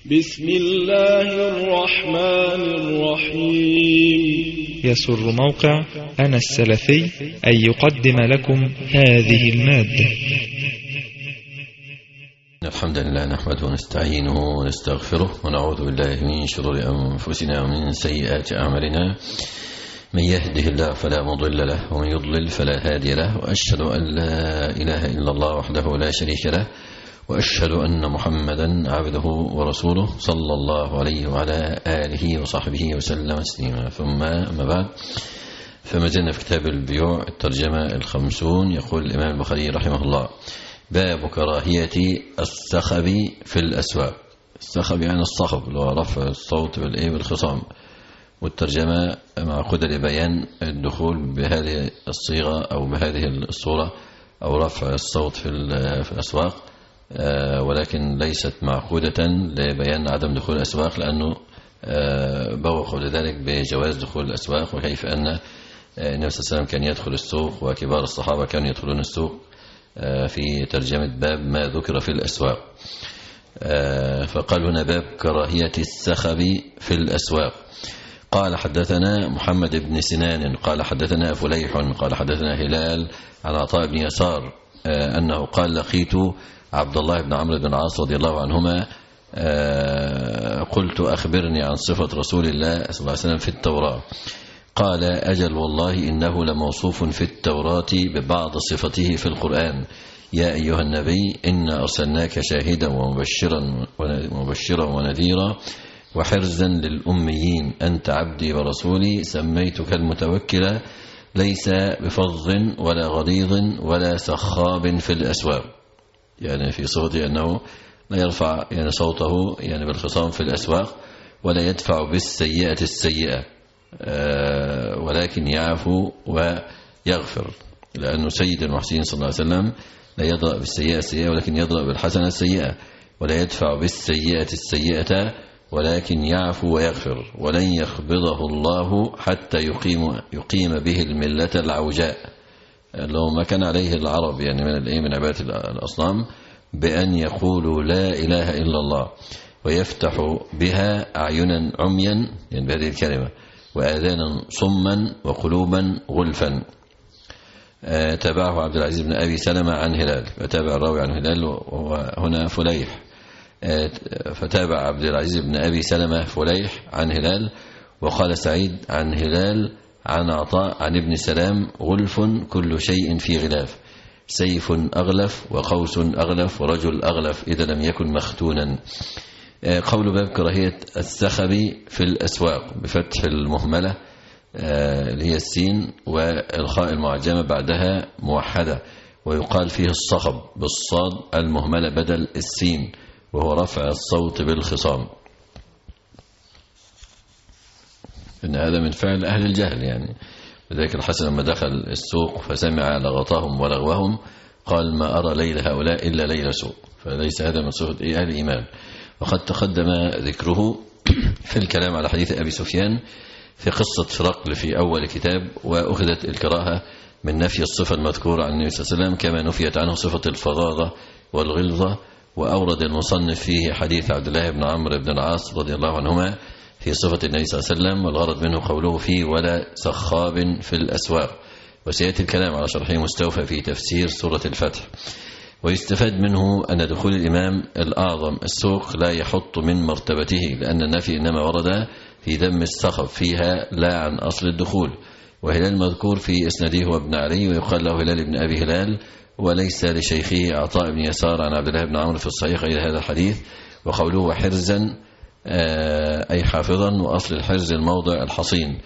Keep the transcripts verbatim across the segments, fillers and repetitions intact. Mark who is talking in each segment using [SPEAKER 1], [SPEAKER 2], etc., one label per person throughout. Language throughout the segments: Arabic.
[SPEAKER 1] بسم الله الرحمن الرحيم.
[SPEAKER 2] يسر موقع أنا السلفي أن يقدم لكم هذه المادة.
[SPEAKER 3] الحمد لله نحمده ونستعينه ونستغفره ونعوذ بالله من شرور أنفسنا ومن سيئات أعمالنا. من يهده الله فلا مضل له ومن يضلل فلا هادي له، وأشهد أن لا إله إلا الله وحده لا شريك له، وأشهد أن محمدا عبده ورسوله صلى الله عليه وعلى آله وصحبه وسلم تسليما. ثم أما بعد، فما زلنا في كتاب البيوع الترجمة الخمسون. يقول الإمام البخاري رحمه الله: باب كراهية السخب في الأسواق. السخب يعني الصخب، اللي هو رفع الصوت بالخصام، والترجمة معقودة لبيان الدخول بهذه الصيغة أو بهذه الصورة أو رفع الصوت في الأسواق، ولكن ليست معقودة لبيان عدم دخول الأسواق، لأنه بوقوا لذلك بجواز دخول الأسواق، وكيف أن النبي صلى الله عليه وسلم كان يدخل السوق وكبار الصحابة كانوا يدخلون السوق، في ترجمة باب ما ذكر في الأسواق. فقال هنا باب كراهية السخب في الأسواق. قال حدثنا محمد بن سنان قال حدثنا فليح قال حدثنا هلال عن عطاء بن يسار أنه قال: لقيت عبد الله بن عمرو بن العاص رضي الله عنهما، قلت: أخبرني عن صفة رسول الله صلى الله عليه وسلم في التوراة. قال: أجل والله إنه لموصوف في التوراة ببعض صفته في القرآن. يا أيها النبي إنا أرسلناك شاهدا ومبشرا ومبشرا ونذيرا وحرزا للأميين، أنت عبدي ورسولي، سميتك المتوكل، ليس بفظ ولا غليظ ولا سخاب في الأسواق. يعني في صفته أنه لا يرفع يعني صوته يعني بالخصام في الأسواق، ولا يدفع بالسيئة السيئة، ولكن يعفو ويغفر، لأنه سيد المحسنين صلى الله عليه وسلم لا يضرب بالسيئة السيئة ولكن يضرب بالحسنة السيئة، ولا يدفع بالسيئة السيئة ولكن يعفو ويغفر، ولن يقبضه الله حتى يقيم يقيم به الملة العوجاء، لو ما كان عليه العرب يعني من الايه من عبادة الأصنام، بأن يقولوا لا إله إلا الله ويفتح بها أعينا عميا يعني بهذه الكلمة، وآذانا صما وقلوبا غلفا. آه تابعه عبد العزيز بن أبي سلمة عن هلال، فتابع الراوي عن هلال وهنا فليح، آه فتابع عبد العزيز بن أبي سلمة فليح عن هلال. وقال سعيد عن هلال عن عطاء عن ابن سلام: غلف كل شيء في غلاف، سيف أغلف وقوس أغلف ورجل أغلف إذا لم يكن مختونا. قول باب كراهية السخب في الأسواق بفتح المهملة اللي هي السين والخاء المعجمة بعدها موحدة، ويقال فيه الصخب بالصاد المهملة بدل السين، وهو رفع الصوت بالخصام. إن هذا من فعل أهل الجهل، يعني لذلك الحسن لما دخل السوق فسمع لغطهم ولغوهم قال: ما أرى ليل هؤلاء إلا ليل سوق. فليس هذا من صفة أهل الإيمان. وقد تقدم ذكره في الكلام على حديث أبي سفيان في قصة فرقل في أول كتاب، وأخذت الكراهة من نفي الصفة المذكورة عن النبي صلى الله عليه وسلم كما نفيت عنه صفة الفظاظة والغلظة. وأورد المصنف فيه حديث عبد الله بن عمرو بن العاص رضي الله عنهما في صفة النبي صلى الله عليه وسلم، والغرض منه قوله فيه: ولا سخاب في الأسواق. وسيأتي الكلام على شرحه مستوفى في تفسير سورة الفتح. ويستفاد منه أن دخول الإمام الأعظم السوق لا يحط من مرتبته، لأن النفي إنما ورد في ذم السخب فيها لا عن أصل الدخول. وهلال المذكور في إسناده هو ابن علي، ويقال له هلال بن أبي هلال، وليس لشيخه عطاء بن يسار عن عبد الله بن عمرو في الصحيح غير هذا الحديث. وقوله وحرزا أي حافظا، وأصل الحرز الموضع الحصين،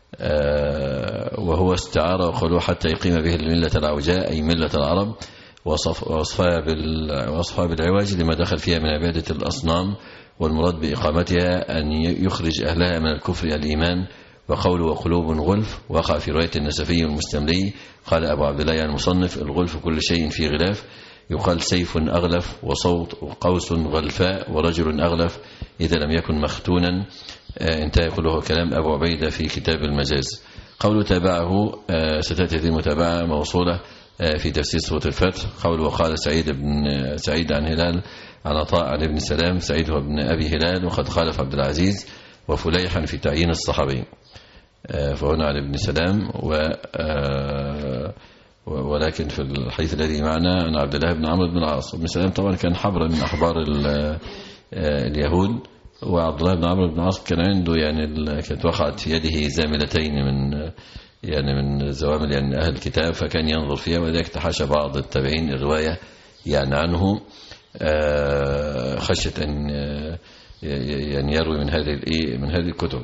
[SPEAKER 3] وهو استعارة وقالوا حتى يقيم به الملة العوجاء أي ملة العرب، ووصفها بالعواج لما دخل فيها من عبادة الأصنام، والمراد بإقامتها أن يخرج أهلها من الكفر إلى الإيمان. وقول وقلوب غلف وقع في رواية النسفي والمستملي. قال أبو عبد الله يعني المصنف: الغلف كل شيء في غلاف، يقال سيف أغلف وصوت وقوس غلفاء ورجل أغلف إذا لم يكن مختونا. انتهى كله كلام أبو عبيدة في كتاب المجاز. قوله تابعه ستأتي هذه المتابعة موصولة في تفسير سورة الفتح. قول وقال سعيد بن سعيد عن هلال عن عطاء عن ابن سلام سعيد هو ابن أبي هلال وقد خالف عبد العزيز وفليحا في تعيين الصحابي. فهنا عن ابن سلام و ولكن في الحديث الذي معنا عن عبد الله بن عمرو بن العاص. ابن سلام طبعا كان حبر من أحبار اليهود، وعبد الله بن عمرو بن العاص كان عنده يعني كانت وقعت في يده زاملتين من يعني من زوامل يعني أهل الكتاب، فكان ينظر فيها، ولذلك تحاشى بعض التابعين الرواية يعني عنه خشية أن يعني يروي من هذه من هذه الكتب.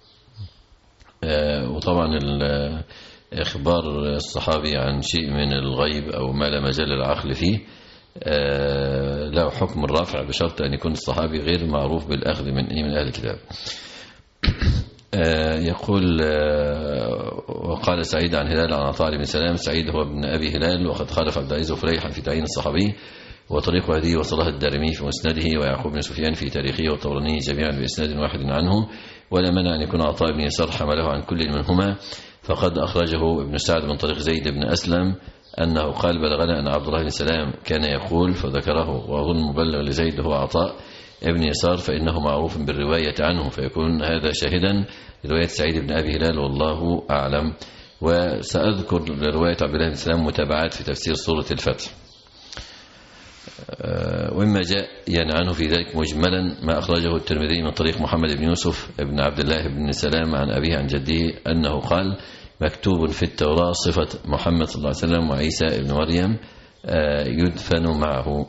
[SPEAKER 3] وطبعا إخبار الصحابي عن شيء من الغيب أو ما لا مجال العقل فيه له حكم الرفع بشرط أن يكون الصحابي غير معروف بالأخذ من من أهل الكتاب. يقول وقال سعيد عن هلال عن عطاء بن سلام سعيد هو ابن أبي هلال وقد خالف عبد العزيز وفليحا في تعيين الصحابي، وطريق هذه وصلها الدارمي في مسنده ويعقوب بن سفيان في تاريخه والطبراني جميعا بإسناد واحد عنه، ولا منع أن يكون عطاء بن يسار حمله عن كل منهما. فقد أخرجه ابن سعد من طريق زيد بن أسلم أنه قال بلغنا أن عبد الله بن سلام كان يقول فذكره، وأظن مبلغ لزيد هو عطاء ابن يسار فإنه معروف بالرواية عنه، فيكون هذا شاهدا لرواية سعيد بن أبي هلال والله أعلم. وسأذكر لرواية عبد الله بن سلام متابعات في تفسير سورة الفتح. وإما جاء يعني عنه في ذلك مجملا ما أخرجه الترمذي من طريق محمد بن يوسف بن عبد الله بن سلام عن أبيه عن جده أنه قال مكتوب في التوراة صفة محمد صلى الله عليه وسلم وعيسى ابن مريم يدفن معه.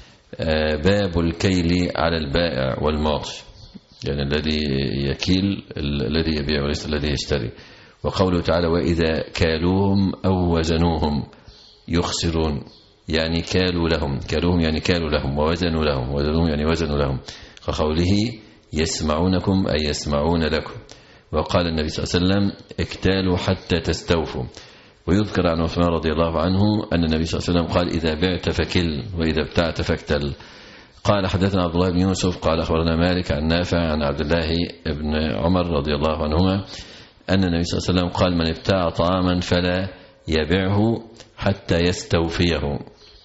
[SPEAKER 3] باب الكيل على البائع والمعطي، يعني الذي يكيل الذي يبيع وليس الذي يشتري. وقوله تعالى وإذا كالوهم أو وزنوهم يخسرون، يعني كالوا لهم، كالوهم يعني كالوا لهم، ووزنوا لهم، وزنوهم يعني وزنوا لهم. كقوله يسمعونكم أي يسمعون لكم. وقال النبي صلى الله عليه وسلم اكتالوا حتى تستوفوا. ويذكر عن عثمان رضي الله عنه أن النبي صلى الله عليه وسلم قال إذا بعت فكل وإذا ابتعت فاكتل. قال حدثنا عبد الله بن يوسف قال أخبرنا مالك عن نافع عن عبد الله بن عمر رضي الله عنهما أن النبي صلى الله عليه وسلم قال من ابتاع طعاما فلا يبيعه حتى يستوفيه.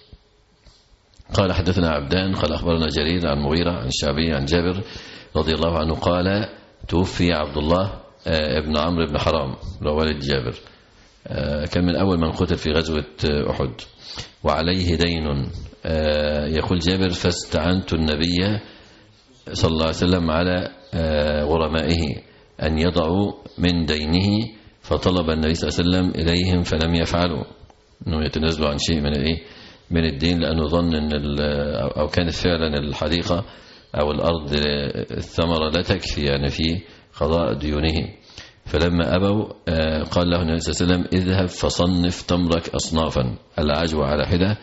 [SPEAKER 3] قال حدثنا عبدان قال أخبرنا جرير عن مغيرة عن الشعبي عن جابر رضي الله عنه قال توفي عبد الله ابن عمرو بن حرام والد جابر، كان من أول من قتل في غزوة أحد وعليه دين. يقول جابر فاستعنت النبي صلى الله عليه وسلم على غرمائه أن يضعوا من دينه، فطلب النبي صلى الله عليه وسلم إليهم فلم يفعلوا، أنه يتنازلوا عن شيء من الإيه من الدين، لأنه ظن أن أو كانت فعلا الحديقة أو الأرض الثمرة لا تكفي يعني في قضاء ديونه. فلما أبوا قال له النبي صلى الله عليه وسلم اذهب فصنف تمرك أصنافا، العجوة على حدة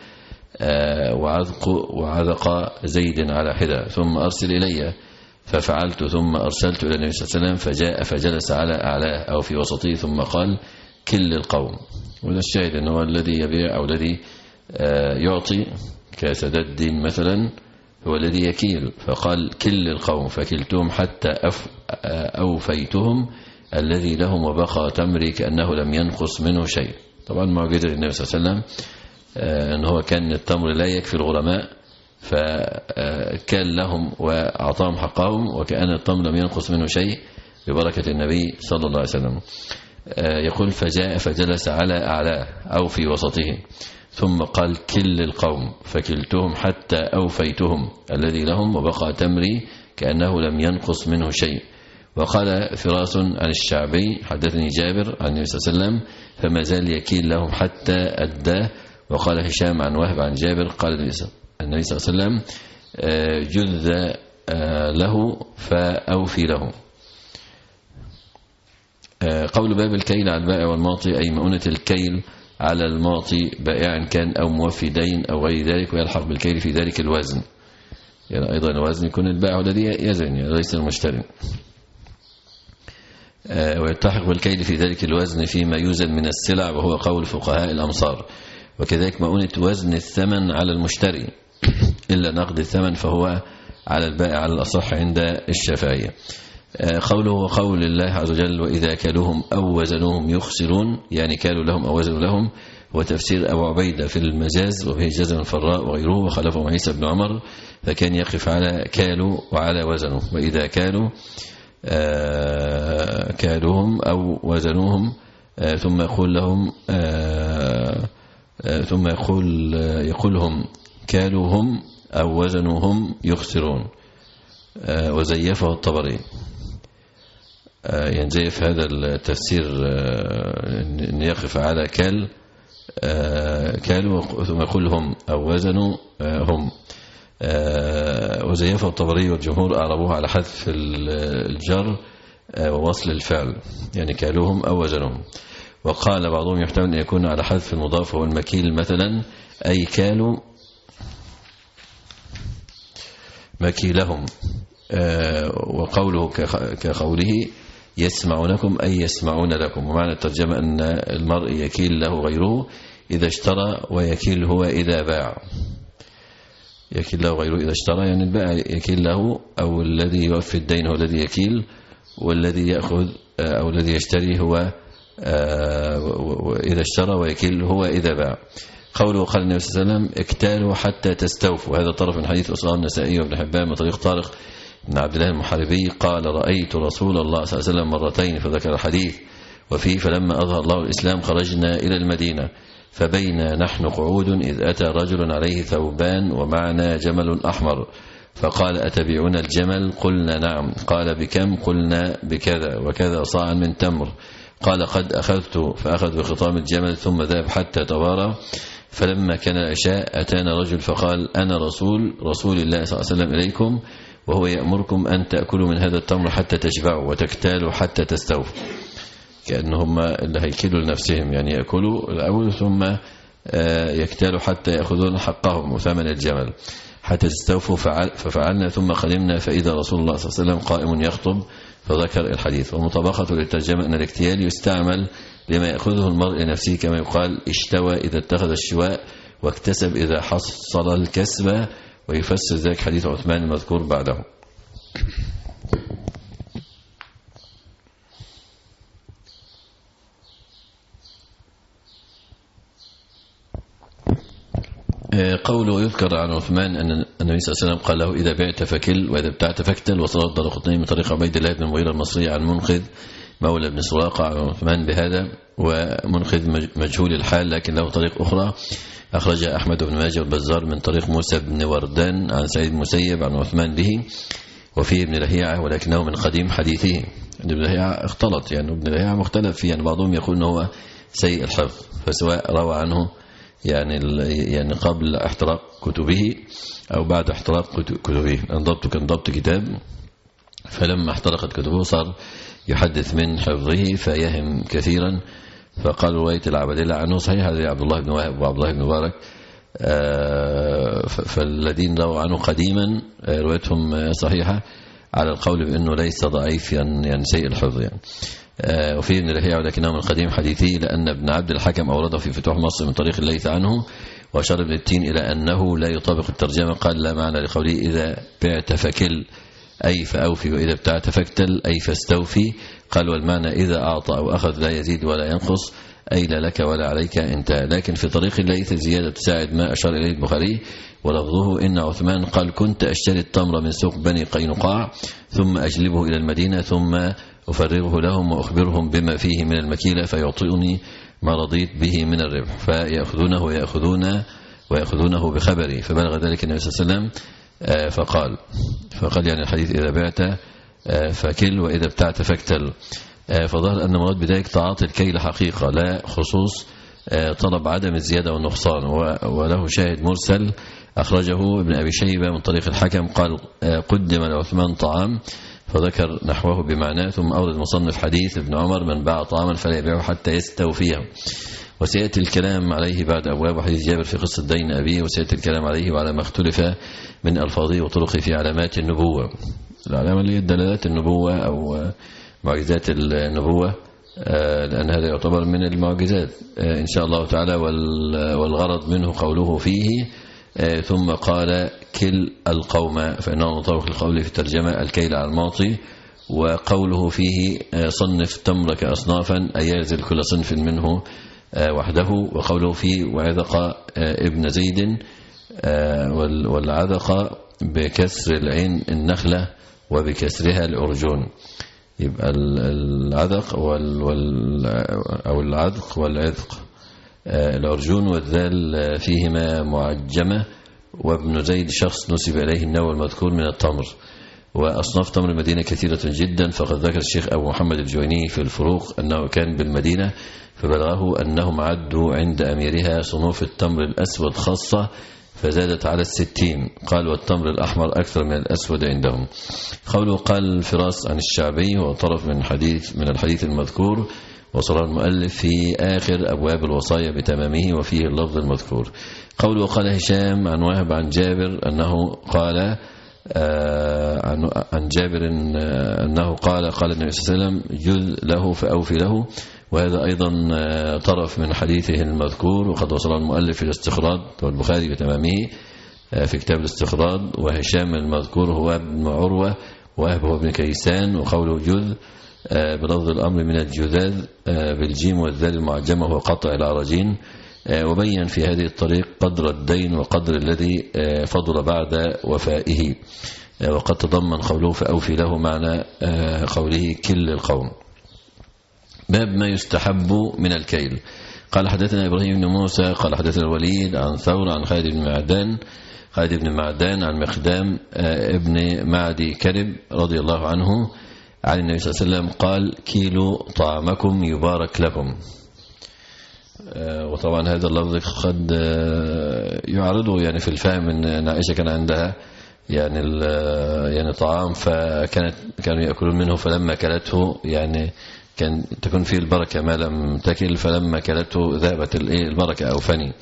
[SPEAKER 3] وعذق وعذق زيد على حدة ثم أرسل إلي، ففعلت ثم أرسلت إلى النبي صلى الله عليه وسلم فجاء فجلس على أعلاه أو في وسطه ثم قال كل القوم. وده الشاهد أنه الذي يبيع أو الذي يعطي كسداد الدين مثلا هو الذي يكيل، فقال كل القوم فكلتهم حتى أوفيتهم الذي لهم وبقى تمري كأنه لم ينقص منه شيء. طبعا معجزة النبي صلى الله عليه وسلم أن هو كان التمر لا يكفي الغرماء فكان لهم وأعطاهم حقهم وكأن التمر لم ينقص منه شيء ببركة النبي صلى الله عليه وسلم. يقول فجاء فجلس على أعلاه أو في وسطه ثم قال كل القوم فكلتهم حتى أوفيتهم الذي لهم وبقى تمري كأنه لم ينقص منه شيء. وقال فراس عن الشعبي حدثني جابر عن النبي صلى الله عليه وسلم فما زال يكيل لهم حتى أداه. وقال هشام عن وهب عن جابر قال النبي صلى الله عليه وسلم جذ له فأوفي له. قول باب الكيل على البائع والمعطي أي مؤونة الكيل على المعطي بائع كان أو موفي دين أو غير ذلك، ويلحق بالكيل في ذلك الوزن، يعني أيضا الوزن يكون البائع الذي يزن يعني ليس المشتري، ويلتحق بالكيل في ذلك الوزن فيما يوزن من السلع وهو قول فقهاء الأمصار. وكذلك مؤونة وزن الثمن على المشتري إلا نقد الثمن فهو على البائع على الأصح عند الشافعية. قوله وقول الله عز وجل وإذا كالوهم أو وزنوهم يخسرون، يعني كالوا لهم أو وزنوا لهم، وتفسير أبو عبيدة في المجاز، وبه جزم الفراء وغيره، وخلفهم عيسى بن عمر، فكان يقف على كالوا وعلى وزنه، وإذا كالوا آه كالوهم أو وزنوهم آه ثم يقول لهم آه آه ثم يقول آه يقولهم كالوهم أو وزنوهم يخسرون. آه وزيفه الطبري. آه ينزيف هذا التفسير آه أن يقف على كال آه كالوا ثم يقول هم أو وزنوا آه هم. آه وزيفه الطبري والجمهور أعربوه على حذف الجر آه ووصل الفعل، يعني كالوهم أو وزنهم. وقال بعضهم يحتمل أن يكون على حذف المضاف هو المكيل مثلا، أي كالوا مكيلهم. آه وقوله كقوله يسمعونكم أي يسمعون لكم. ومعنى الترجمة أن المرء يكيل له غيره إذا اشترى، ويكيل هو إذا باع. يكيل له غيره إذا اشترى، يعني البائع يكيل له، أو الذي يوفي الدين هو الذي يكيل، والذي يأخذ أو الذي يشتري هو إذا اشترى، ويكيل هو إذا باع. قوله قال النبي صلى الله عليه وسلم اكتالوا حتى تستوفوا. هذا طرف من حديث أسرار النسائي وابن حبان من طريق طارق بن عبد الله المحاربي قال رأيت رسول الله صلى الله عليه وسلم مرتين، فذكر الحديث وفيه فلما أظهر الله الإسلام خرجنا إلى المدينة فبينا نحن قعود إذ أتى رجل عليه ثوبان ومعنا جمل أحمر، فقال أتبيعون الجمل؟ قلنا نعم. قال بكم؟ قلنا بكذا وكذا صاعا من تمر. قال قد أخذت، فأخذ بخطام الجمل ثم ذهب حتى توارى. فلما كان العشاء أتانا رجل فقال أنا رسول رسول الله صلى الله عليه وسلم إليكم، وهو يأمركم أن تأكلوا من هذا التمر حتى تشبعوا وتكتالوا حتى تستوفوا. كأنهم اللي هيكلوا لنفسهم، يعني يأكلوا الأول ثم يكتالوا حتى يأخذون حقهم وثمن الجمل حتى تستوفوا. ففعلنا ثم قدمنا فإذا رسول الله صلى الله عليه وسلم قائم يخطب، فذكر الحديث. ومطابقة للترجمة أن الاكتيال يستعمل لما يأخذه المرء لنفسه، كما يقال اشتوى إذا اتخذ الشواء، واكتسب إذا حصل الكسب، ويفسر ذلك حديث عثمان المذكور بعده. قوله يذكر عن عثمان أن النبي صلى الله عليه وسلم قال له إذا بعت فكل وإذا ابتعت فاكتل. وصل الدارقطني من طريق عبيد الله بن المغيرة المصري عن منقذ مولى بن سراقة عن عثمان بهذا، ومنقذ مجهول الحال لكن له طريق أخرى أخرج أحمد بن ماجه والبزار من طريق موسى بن وردان عن سعيد المسيب عن عثمان به، وفيه ابن لهيعة ولكنه من قديم حديثه. ابن لهيعة اختلط، يعني ابن لهيعة مختلف فيه، يعني بعضهم يقول أنه هو سيء الحفظ، فسواء روى عنه يعني يعني قبل احتراق كتبه أو بعد احتراق كتبه. ضبطه كان ضبط كتاب، فلما احترقت كتبه صار يحدث من حفظه فيهم كثيرا. فقال رواية العبدلة عنه صحيح، هذا عبد الله بن وهب وعبد الله بن مبارك، فالذين رووا عنه قديما روايتهم صحيحة على القول بأنه ليس ضعيف، يعني سيء الحفظ يعني. وفيه ابن لهيعة ولكنه من قديم حديثه، لأن ابن عبد الحكم أورده في فتوح مصر من طريق الليث عنه. وأشار ابن التين إلى أنه لا يطابق الترجمة، قال لا معنى لقوله إذا بعت فكل أي فأوفي، وإذا ابتعت فاكتل أي فاستوفي. قال والمعنى إذا أعطى أو أخذ لا يزيد ولا ينقص، أي لا لك ولا عليك انتهى. لكن في طريق الليث زيادة تساعد ما أشار إليه البخاري، ولفظه إن عثمان قال كنت أشتري التمر من سوق بني قينقاع ثم أجلبه إلى المدينة ثم أفرغه لهم وأخبرهم بما فيه من المكيلة فيعطوني ما رضيت به من الربح، فيأخذونه ويأخذون ويأخذونه بخبري. فبلغ ذلك النبي صلى الله عليه وسلم فقال فقال يعني الحديث إذا بعت فكل وإذا ابتعت فاكتل. فظهر أن مراد بذلك تعاطي الكيل حقيقة لا خصوص طلب عدم الزيادة والنقصان. وله شاهد مرسل أخرجه ابن أبي شيبة من طريق الحكم قال قدم لعثمان طعام، فذكر نحوه بمعناه. ثم أورد مصنف حديث ابن عمر من باع طعاما فلا يبيعه حتى يستوفيه، وسيأتي الكلام عليه بعد أبواب وحديث جابر في قصة دين أبيه، وسيأتي الكلام عليه وعلى ما اختلف من ألفاظه وطرقه في علامات النبوة. العلامة اللي هي دلالات النبوة أو معجزات النبوة، لأن هذا يعتبر من المعجزات إن شاء الله تعالى. والغرض منه قوله فيه ثم قال كل القوم، فإنه مطابق القول في الترجمة الكيل على الماطي. وقوله فيه صنف تمرك أصنافا، أي ينزل كل صنف منه وحده. وقوله في وعذق ابن زيد والعذق بكسر العين النخلة وبكسرها الأرجون. يبقى العذق أو العذق والعذق الأرجون والذال فيهما معجمة. وابن زيد شخص نسب إليه النوع المذكور من التمر. وأصناف تمر المدينة كثيرة جدا، فقد ذكر الشيخ أبو محمد الجويني في الفروق أنه كان بالمدينة فبلغه أنهم عدوا عند أميرها صنوف التمر الأسود خاصة فزادت على الستين. قال والتمر الأحمر أكثر من الأسود عندهم. قوله قال الفراس عن الشعبي وطرف من حديث من الحديث المذكور، وصل المؤلف في آخر أبواب الوصايا بتمامه وفيه اللفظ المذكور. قوله قال هشام عن وهب عن جابر أنه قال آه عن جابر أنه قال قال النبي صلى الله عليه وسلم جذ له فأوفي له. وهذا أيضا طرف من حديثه المذكور، وقد وصل المؤلف في الاستخراج والبخاري بتمامه في كتاب الاستخراج. وهشام المذكور هو ابن عروة وهب هو ابن كيسان. وقوله جذ بلفظ الأمر من الجذاذ بالجيم والذال المعجمة هو قطع العرجين. وبين في هذه الطريق قدر الدين وقدر الذي فضل بعد وفائه. وقد تضمن قوله فأوفي له معنى قوله كل القوم. باب ما يستحب من الكيل. قال حدثنا إبراهيم بن موسى قال حدثنا الوليد عن ثور عن خالد بن معدان خالد بن معدان عن مخدام ابن معدي كرب رضي الله عنه عن النبي صلى الله عليه وسلم قال كيلوا طعامكم يبارك لكم. وطبعا هذا اللفظ قد يعرضه يعني في الفهم ان عائشة كان عندها يعني يعني طعام فكانت كانوا يأكلون منه فلما كلته يعني كان تكون فيه البركة ما لم تكل فلما كلته ذهبت البركة أو فني.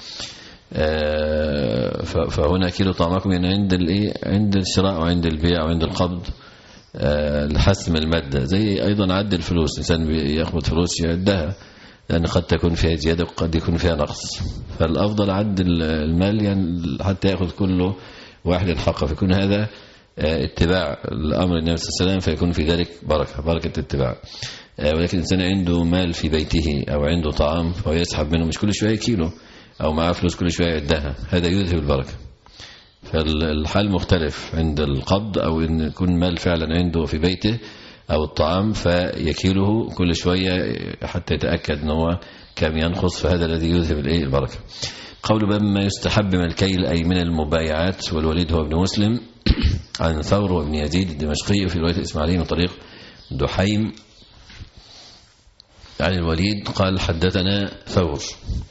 [SPEAKER 3] فهنا كيلو طعامكم يعني عند الايه عند الشراء وعند البيع وعند القبض لحسم المادة. زي أيضا عد الفلوس، الإنسان بيأخذ فلوس يعدها لأن قد تكون فيها زيادة وقد يكون فيها نقص، فالأفضل عد المال يعني حتى يأخذ كله واحد الحق، فيكون هذا اتباع الأمر النبي صلى الله عليه وسلم فيكون في ذلك بركة بركة اتباع. ولكن الإنسان عنده مال في بيته أو عنده طعام فهو يسحب منه مش كل شوية كيلو أو معاه فلوس كل شوية يعدها، هذا يذهب البركة. فالحال مختلف عند القبض أو إن يكون مال فعلا عنده في بيته أو الطعام فيكيله كل شوية حتى يتأكد أنه كم ينقص، فهذا الذي يذهب البركة. قول باب ما يستحب من الكيل أي من المبايعات. والوليد هو ابن مسلم عن ثور وابن يزيد الدمشقي في رواية الإسماعيلي من طريق دحيم عن الوليد قال حدثنا ثور.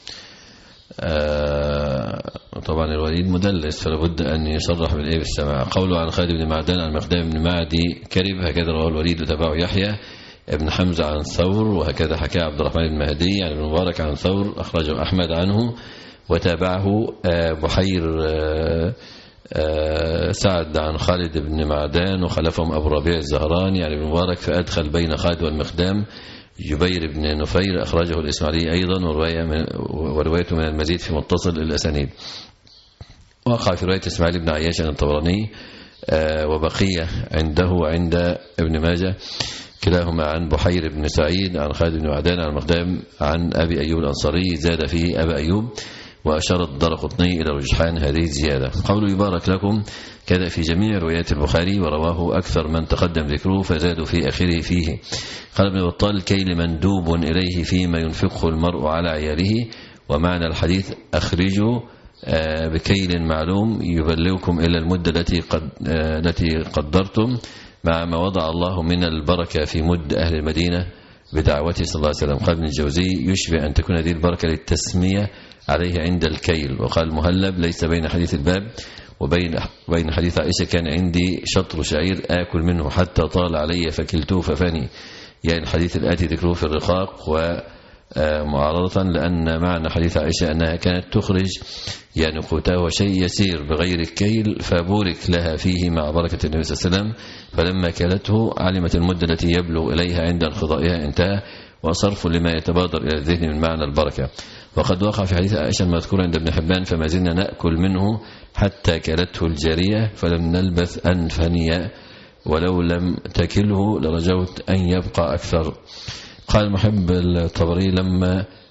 [SPEAKER 3] آه طبعا الوليد مدلس فلا بد أن يصرح بالإيه بالسماع. قوله عن خالد بن معدان عن مخدام بن معدي كرب هكذا رواه الوليد وتبعه يحيى ابن حمزة عن ثور، وهكذا حكى عبد الرحمن بن مهدي عن ابن مبارك عن ثور أخرجه أحمد عنه وتابعه آه بحير آه آه سعد عن خالد بن معدان وخلفهم أبو ربيع الزهراني يعني ابن مبارك فأدخل بين خالد والمخدام جبير بن نفير أخرجه الإسماعيلي أيضا ورواية من وروايته من المزيد في متصل الأسانيد. وقع في رواية إسماعيل بن عياش عن الطبراني وبقية عنده عند ابن ماجه كلاهما عن بحير بن سعيد عن خالد بن معدان عن المقدام عن أبي أيوب الأنصاري زاد فيه أبا أيوب وأشار الدرقطني إلى رجحان هذه الزيادة. قوله يبارك لكم كذا في جميع روايات البخاري ورواه أكثر من تقدم ذكره فزادوا في آخره فيه. قال ابن بطال الكيل مندوب إليه فيما ينفقه المرء على عياله، ومعنى الحديث أخرجوا بكيل معلوم يبلغكم إلى المدة التي قد التي قدرتم مع ما وضع الله من البركة في مد أهل المدينة بدعوته صلى الله عليه وسلم. قال ابن الجوزي يشبه أن تكون هذه البركة للتسمية عليه عند الكيل. وقال المهلب ليس بين حديث الباب وبين بين حديث عائشة كان عندي شطر شعير آكل منه حتى طال علي فكلته ففني، يعني الحديث الآتي ذكره في الرقاق ومعارضة لأن معنى حديث عائشة أنها كانت تخرج يعني قوتها وشيء يسير بغير الكيل فبورك لها فيه مع بركة النبي صلى الله عليه وسلم، فلما كلته علمت المدة التي يبلغ إليها عند انقضائها انتهى، وصرف لما يتبادر إلى الذهن من معنى البركة. وقد وقع في حديث عائشة المذكور عند ابن حبان فما زلنا نأكل منه حتى كلته الجارية فلم نلبث أن فني ولو لم تكله لرجوت أن يبقى أكثر. قال محب الطبري لما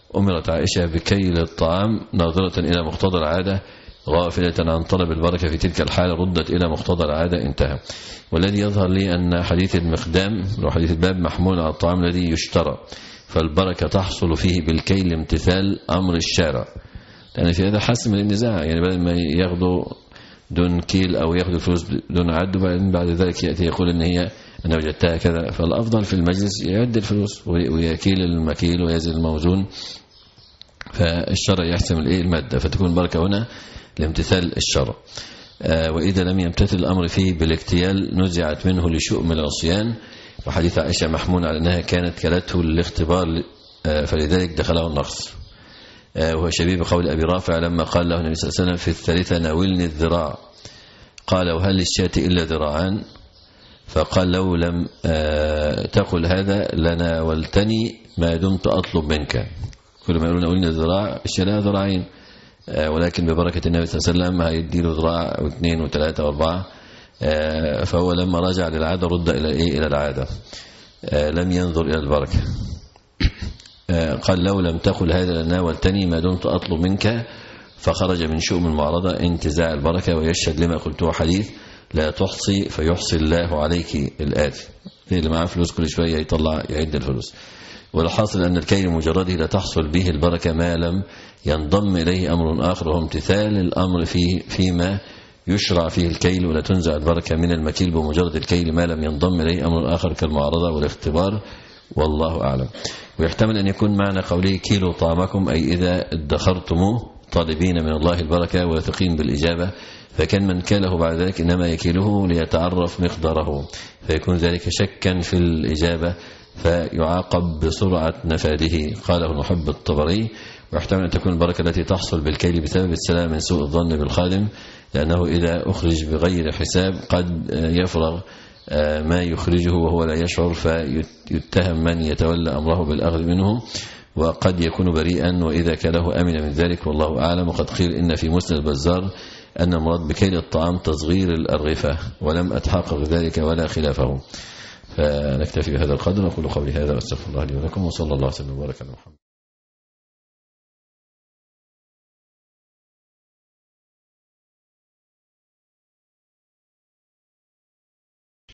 [SPEAKER 3] أمرت عائشة بكيل الطعام ناظرة إلى مقتضى العادة غافلة عن طلب البركة في تلك الحالة ردت إلى مقتضى العادة. انتهى. والذي يظهر لي أن حديث المقدام وحديث الباب محمول على الطعام الذي يشترى، فالبركة تحصل فيه بالكيل امتثال أمر الشارع، لأن في هذا حسم النزاع، يعني بدل ما ياخدوا دون كيل أو ياخدوا الفلوس دون عد، بعد ذلك يأتي يقول إن هي أنا وجدتها كذا، فالأفضل في المجلس يعد الفلوس ويكيل المكيل ويزن الموزون، فالشرع يحسم المادة، فتكون البركة هنا لامتثال الشرع. وإذا لم يمتثل الأمر فيه بالاكتيال نزعت منه لشؤم العصيان، وحديث عائشة محمول على أنها كانت كلته للاختبار فلذلك دخله النقص، وهو شبيه بقول أبي رافع لما قال له النبي صلى الله عليه وسلم في الثالثة ناولني الذراع، قال وهل للشاة إلا ذراعان؟ فقال لو لم تقل هذا لناولتني ما دمت أطلب منك. كل ما يقولون ناولني الذراع الشاة لها ذراعين، ولكن ببركة النبي صلى الله عليه وسلم هيدي له ذراع واثنين وثلاثة واربعة، فهو لما رجع للعادة رد إلى إيه؟ إلى العادة، لم ينظر إلى البركة. قال لو لم تقل هذا لناولتني ما دمت أطلب منك، فخرج من شؤم المعارضة انتزاع البركة. ويشهد لما قلته حديث لا تحصي فيحصي الله عليك الآتي، اللي معاه فلوس كل شوية يطلع يعد الفلوس. والحاصل أن الكيل مجرده لا تحصل به البركة ما لم ينضم إليه أمر آخر، وهو امتثال الأمر فيه فيما يشرع فيه الكيل، ولا تنزع البركة من المكيل بمجرد الكيل ما لم ينضم إليه أمر آخر كالمعارضة والاختبار، والله أعلم. ويحتمل أن يكون معنى قوله كيلوا طعامكم أي إذا ادخرتموه طالبين من الله البركة ويثقين بالإجابة، فكان من كاله بعد ذلك إنما يكيله ليتعرف مقداره، فيكون ذلك شكا في الإجابة فيعاقب بسرعة نفاذه. قاله المحب الطبري. ويحتمل أن تكون البركة التي تحصل بالكيل بسبب السلام من سوء الظن بالخادم، لأنه إذا أخرج بغير حساب قد يفرغ ما يخرجه وهو لا يشعر، فيتهم من يتولى أمره بالأخذ منه، وقد يكون بريئا وإذا كاله أمن من ذلك، والله أعلم. وقد قيل إن في مسند البزار أن المراد بكيل الطعام تصغير الأرغفة، ولم أتحقق ذلك ولا خلافه. فنكتفي بهذا القدر، أقول قولي هذا وأستغفر الله لي ولكم، وصلى الله وسلم وبارك على محمد.